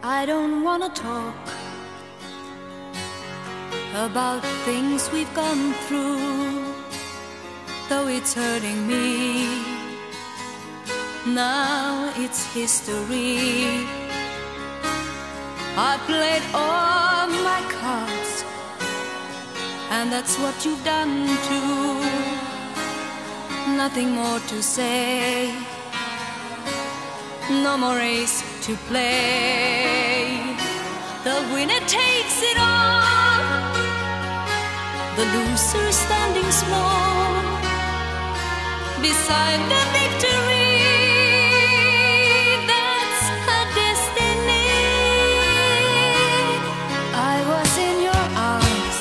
I don't wanna talk about things we've gone through, though it's hurting me. Now it's history. I played all my cards, and that's what you've done too. Nothing more to say, no more race to play. The winner takes it all, the loser standing small beside the victory. That's her destiny. I was in your arms,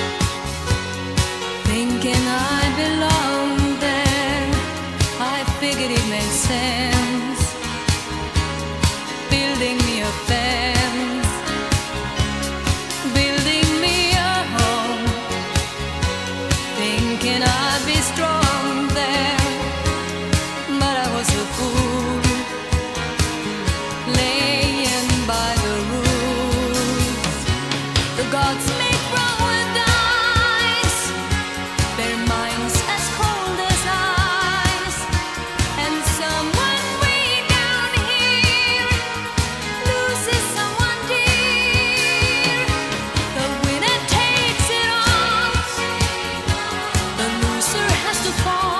thinking I belonged there. I figured it made sense, building me a fence, building me a home, thinking I'd be strong there. But I was a fool, laying by the rules. The gods make wrong with dice, their minds as cold as ice, and someone way down here loses someone dear. The winner takes it all, the loser has to fall.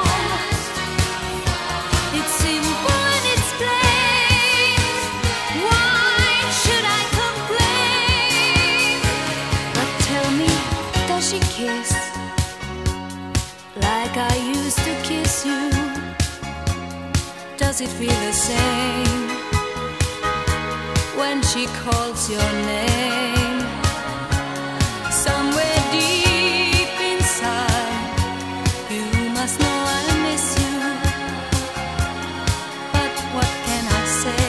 It's simple and it's plain. Why should I complain? But tell me, does she kiss like I used to kiss you? Does it feel the same when she calls your name? Somewhere deep inside, you must know I miss you. But what can I say?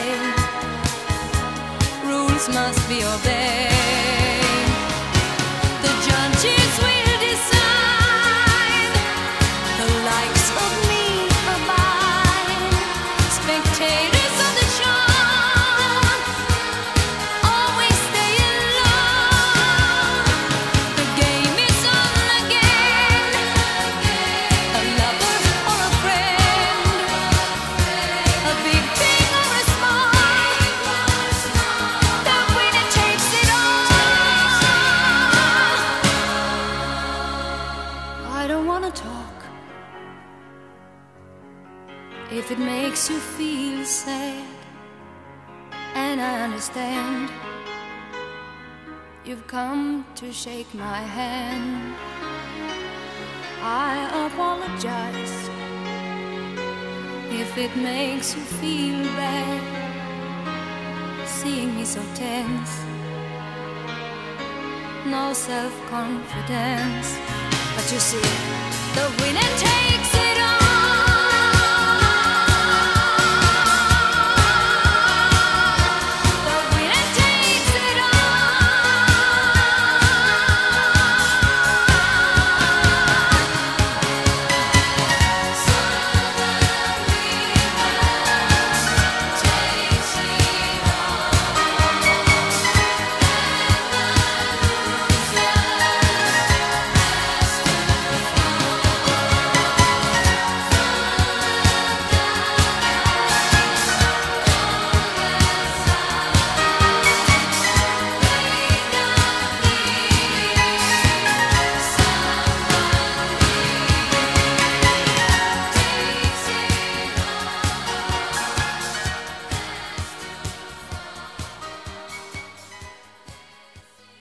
Rules must be obeyed. The judges will decide, the likes of me abide. Spectators of the show always stay alone. The game is on again, a lover or a friend, a big thing or a small, the winner takes it all. I don't wanna talk if it makes you feel sad, and I understand. You've come to shake my hand. I apologize if it makes you feel bad, seeing me so tense, no self-confidence. But you see, the winner takes it all.